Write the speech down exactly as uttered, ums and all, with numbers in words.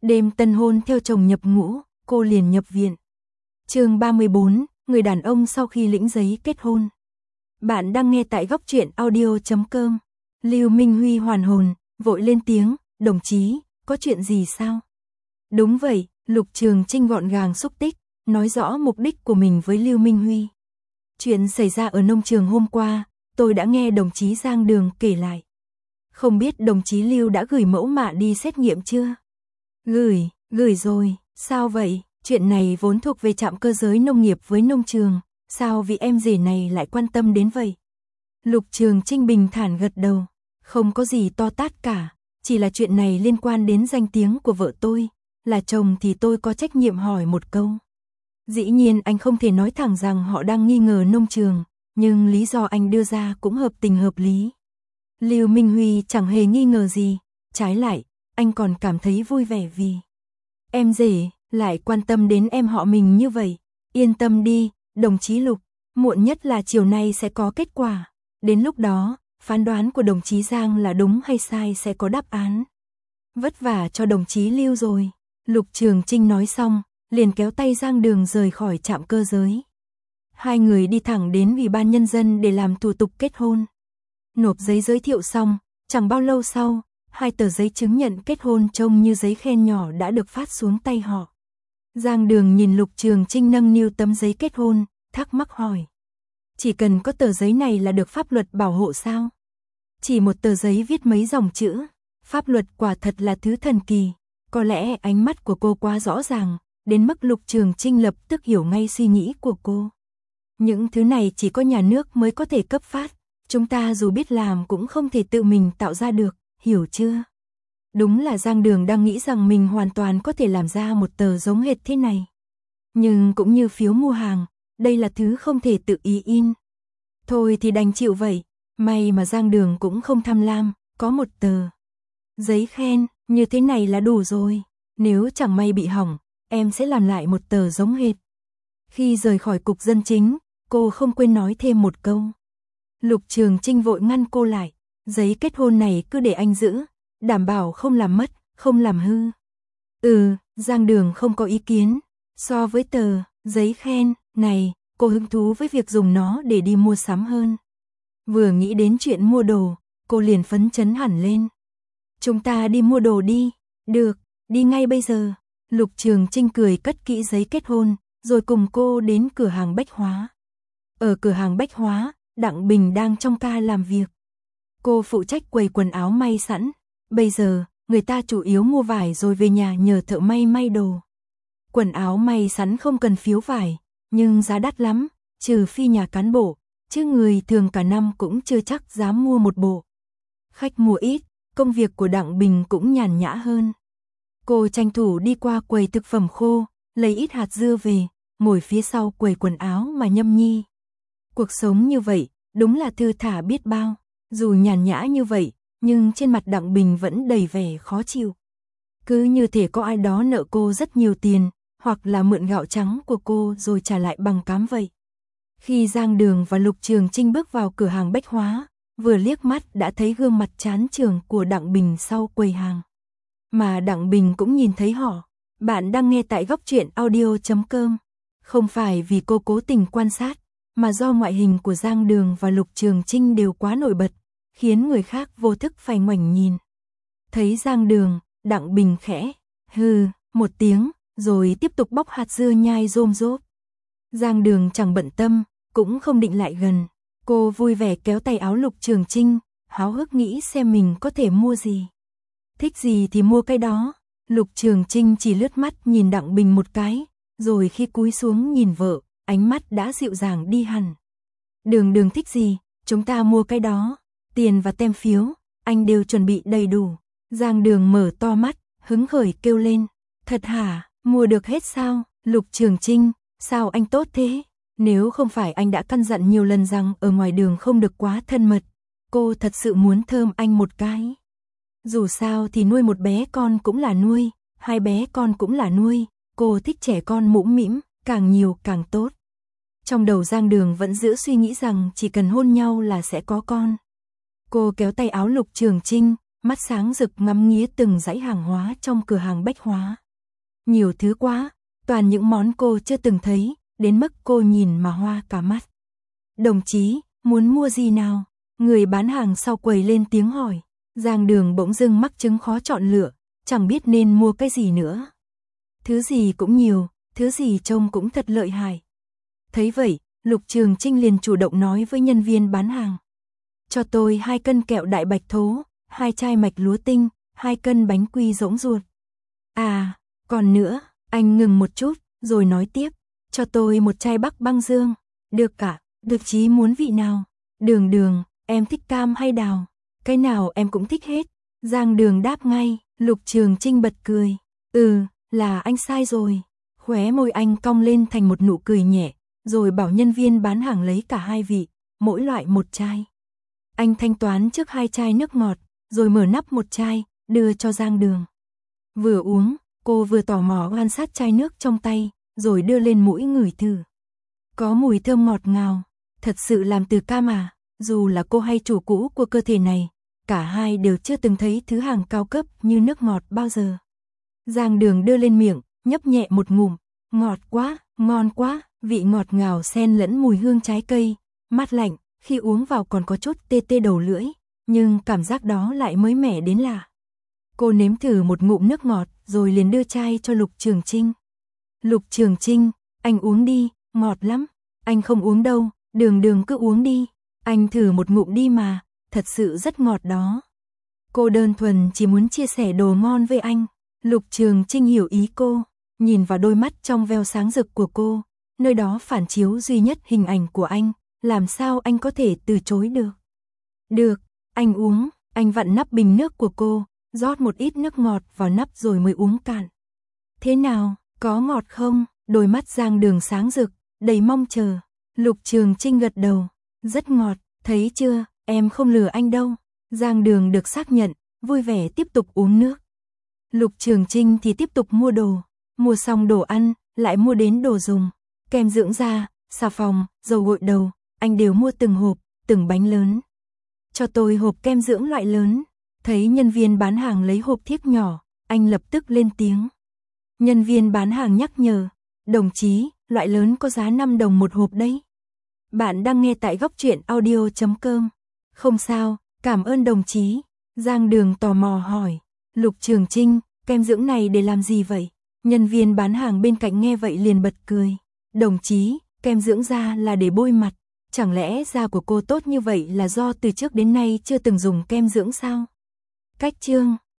Đêm tân hôn theo chồng nhập ngũ, cô liền nhập viện. Chương ba mươi bốn, người đàn ông sau khi lĩnh giấy kết hôn. Bạn đang nghe tại góc truyện audio chấm com. Lưu Minh Huy hoàn hồn, vội lên tiếng, đồng chí, có chuyện gì sao? Đúng vậy, Lục Trường Trinh gọn gàng xúc tích, nói rõ mục đích của mình với Lưu Minh Huy. Chuyện xảy ra ở nông trường hôm qua, tôi đã nghe đồng chí Giang Đường kể lại. Không biết đồng chí Lưu đã gửi mẫu mạ đi xét nghiệm chưa? Gửi, gửi rồi, sao vậy? Chuyện này vốn thuộc về trạm cơ giới nông nghiệp với nông trường, sao vị em rể này lại quan tâm đến vậy? Lục Trường Trinh bình thản gật đầu, không có gì to tát cả, chỉ là chuyện này liên quan đến danh tiếng của vợ tôi, là chồng thì tôi có trách nhiệm hỏi một câu. Dĩ nhiên anh không thể nói thẳng rằng họ đang nghi ngờ nông trường, nhưng lý do anh đưa ra cũng hợp tình hợp lý. Lưu Minh Huy chẳng hề nghi ngờ gì, trái lại, anh còn cảm thấy vui vẻ vì em rể lại quan tâm đến em họ mình như vậy. Yên tâm đi, đồng chí Lục, muộn nhất là chiều nay sẽ có kết quả. Đến lúc đó, phán đoán của đồng chí Giang là đúng hay sai sẽ có đáp án. Vất vả cho đồng chí Lưu rồi. Lục Trường Trinh nói xong, liền kéo tay Giang Đường rời khỏi trạm cơ giới. Hai người đi thẳng đến Ủy ban Nhân dân để làm thủ tục kết hôn. Nộp giấy giới thiệu xong, chẳng bao lâu sau, hai tờ giấy chứng nhận kết hôn trông như giấy khen nhỏ đã được phát xuống tay họ. Giang Đường nhìn Lục Trường Trinh nâng niu tấm giấy kết hôn, thắc mắc hỏi. Chỉ cần có tờ giấy này là được pháp luật bảo hộ sao? Chỉ một tờ giấy viết mấy dòng chữ, pháp luật quả thật là thứ thần kỳ. Có lẽ ánh mắt của cô quá rõ ràng, đến mức Lục Trường Trinh lập tức hiểu ngay suy nghĩ của cô. Những thứ này chỉ có nhà nước mới có thể cấp phát, chúng ta dù biết làm cũng không thể tự mình tạo ra được, hiểu chưa? Đúng là Giang Đường đang nghĩ rằng mình hoàn toàn có thể làm ra một tờ giống hệt thế này. Nhưng cũng như phiếu mua hàng, đây là thứ không thể tự ý in. Thôi thì đành chịu vậy, may mà Giang Đường cũng không tham lam, có một tờ giấy khen, như thế này là đủ rồi. Nếu chẳng may bị hỏng, em sẽ làm lại một tờ giống hệt. Khi rời khỏi cục dân chính, cô không quên nói thêm một câu. Lục Trường Trinh vội ngăn cô lại, giấy kết hôn này cứ để anh giữ, đảm bảo không làm mất, không làm hư. Ừ, Giang Đường không có ý kiến. So với tờ giấy khen này, cô hứng thú với việc dùng nó để đi mua sắm hơn. Vừa nghĩ đến chuyện mua đồ, cô liền phấn chấn hẳn lên. Chúng ta đi mua đồ đi. Được, đi ngay bây giờ. Lục Trường Trinh cười cất kỹ giấy kết hôn, rồi cùng cô đến cửa hàng bách hóa. Ở cửa hàng bách hóa, Đặng Bình đang trong ca làm việc. Cô phụ trách quầy quần áo may sẵn. Bây giờ, người ta chủ yếu mua vải rồi về nhà nhờ thợ may may đồ. Quần áo may sẵn không cần phiếu vải, nhưng giá đắt lắm, trừ phi nhà cán bộ, chứ người thường cả năm cũng chưa chắc dám mua một bộ. Khách mua ít, công việc của Đặng Bình cũng nhàn nhã hơn. Cô tranh thủ đi qua quầy thực phẩm khô, lấy ít hạt dưa về, ngồi phía sau quầy quần áo mà nhâm nhi. Cuộc sống như vậy, đúng là thư thả biết bao. Dù nhàn nhã như vậy, nhưng trên mặt Đặng Bình vẫn đầy vẻ khó chịu. Cứ như thể có ai đó nợ cô rất nhiều tiền, hoặc là mượn gạo trắng của cô rồi trả lại bằng cám vậy. Khi Giang Đường và Lục Trường Trinh bước vào cửa hàng bách hóa, vừa liếc mắt đã thấy gương mặt chán chường của Đặng Bình sau quầy hàng. Mà Đặng Bình cũng nhìn thấy họ. Bạn đang nghe tại góc truyện audio chấm com. Không phải vì cô cố tình quan sát, mà do ngoại hình của Giang Đường và Lục Trường Trinh đều quá nổi bật, khiến người khác vô thức phải ngoảnh nhìn. Thấy Giang Đường, Đặng Bình khẽ hừ một tiếng, rồi tiếp tục bóc hạt dưa nhai rôm rốp. Giang Đường chẳng bận tâm, cũng không định lại gần. Cô vui vẻ kéo tay áo Lục Trường Trinh, háo hức nghĩ xem mình có thể mua gì. Thích gì thì mua cái đó. Lục Trường Trinh chỉ lướt mắt nhìn Đặng Bình một cái, rồi khi cúi xuống nhìn vợ, ánh mắt đã dịu dàng đi hẳn. Đường Đường thích gì, chúng ta mua cái đó. Tiền và tem phiếu, anh đều chuẩn bị đầy đủ. Giang Đường mở to mắt, hứng khởi kêu lên. Thật hả, mua được hết sao? Lục Trường Trinh, sao anh tốt thế? Nếu không phải anh đã căn dặn nhiều lần rằng ở ngoài đường không được quá thân mật, cô thật sự muốn thơm anh một cái. Dù sao thì nuôi một bé con cũng là nuôi, hai bé con cũng là nuôi, cô thích trẻ con mũm mĩm, càng nhiều càng tốt. Trong đầu Giang Đường vẫn giữ suy nghĩ rằng chỉ cần hôn nhau là sẽ có con. Cô kéo tay áo Lục Trường Trinh, mắt sáng rực ngắm nghía từng dãy hàng hóa trong cửa hàng bách hóa. Nhiều thứ quá, toàn những món cô chưa từng thấy, đến mức cô nhìn mà hoa cả mắt. Đồng chí, muốn mua gì nào? Người bán hàng sau quầy lên tiếng hỏi. Giang Đường bỗng dưng mắc chứng khó chọn lựa, chẳng biết nên mua cái gì nữa. Thứ gì cũng nhiều, thứ gì trông cũng thật lợi hại. Thấy vậy, Lục Trường Trinh liền chủ động nói với nhân viên bán hàng. Cho tôi hai cân kẹo đại bạch thố, hai chai mạch lúa tinh, hai cân bánh quy rỗng ruột. À, còn nữa, anh ngừng một chút, rồi nói tiếp. Cho tôi một chai Bắc Băng Dương. Được cả, được chí muốn vị nào? Đường Đường, em thích cam hay đào? Cái nào em cũng thích hết. Giang Đường đáp ngay. Lục Trường Trinh bật cười. Ừ, là anh sai rồi. Khóe môi anh cong lên thành một nụ cười nhẹ, rồi bảo nhân viên bán hàng lấy cả hai vị, mỗi loại một chai. Anh thanh toán trước hai chai nước ngọt, rồi mở nắp một chai, đưa cho Giang Đường. Vừa uống, cô vừa tò mò quan sát chai nước trong tay, rồi đưa lên mũi ngửi thử. Có mùi thơm ngọt ngào, thật sự làm từ cam à? Dù là cô hay chủ cũ của cơ thể này, cả hai đều chưa từng thấy thứ hàng cao cấp như nước ngọt bao giờ. Giang Đường đưa lên miệng, nhấp nhẹ một ngụm, ngọt quá, ngon quá, vị ngọt ngào xen lẫn mùi hương trái cây, mát lạnh, khi uống vào còn có chút tê tê đầu lưỡi, nhưng cảm giác đó lại mới mẻ đến lạ. Cô nếm thử một ngụm nước ngọt, rồi liền đưa chai cho Lục Trường Trinh. Lục Trường Trinh, anh uống đi, ngọt lắm. Anh không uống đâu, Đường Đường cứ uống đi. Anh thử một ngụm đi mà, thật sự rất ngọt đó. Cô đơn thuần chỉ muốn chia sẻ đồ ngon với anh. Lục Trường Trinh hiểu ý cô, nhìn vào đôi mắt trong veo sáng rực của cô, nơi đó phản chiếu duy nhất hình ảnh của anh, làm sao anh có thể từ chối được. Được, anh uống, anh vặn nắp bình nước của cô, rót một ít nước ngọt vào nắp rồi mới uống cạn. Thế nào, có ngọt không? Đôi mắt Giang Đường sáng rực, đầy mong chờ. Lục Trường Trinh gật đầu, rất ngọt, thấy chưa, em không lừa anh đâu. Giang Đường được xác nhận, vui vẻ tiếp tục uống nước. Lục Trường Trinh thì tiếp tục mua đồ, mua xong đồ ăn, lại mua đến đồ dùng, kem dưỡng da, xà phòng, dầu gội đầu, anh đều mua từng hộp, từng bánh lớn. Cho tôi hộp kem dưỡng loại lớn. Thấy nhân viên bán hàng lấy hộp thiếc nhỏ, anh lập tức lên tiếng. Nhân viên bán hàng nhắc nhở, đồng chí, loại lớn có giá năm đồng một hộp đấy. Bạn đang nghe tại góc truyện audio chấm com. Không sao, cảm ơn đồng chí. Giang Đường tò mò hỏi. Lục Trường Trinh, kem dưỡng này để làm gì vậy? Nhân viên bán hàng bên cạnh nghe vậy liền bật cười. Đồng chí, kem dưỡng da là để bôi mặt. Chẳng lẽ da của cô tốt như vậy là do từ trước đến nay chưa từng dùng kem dưỡng sao? Cách chương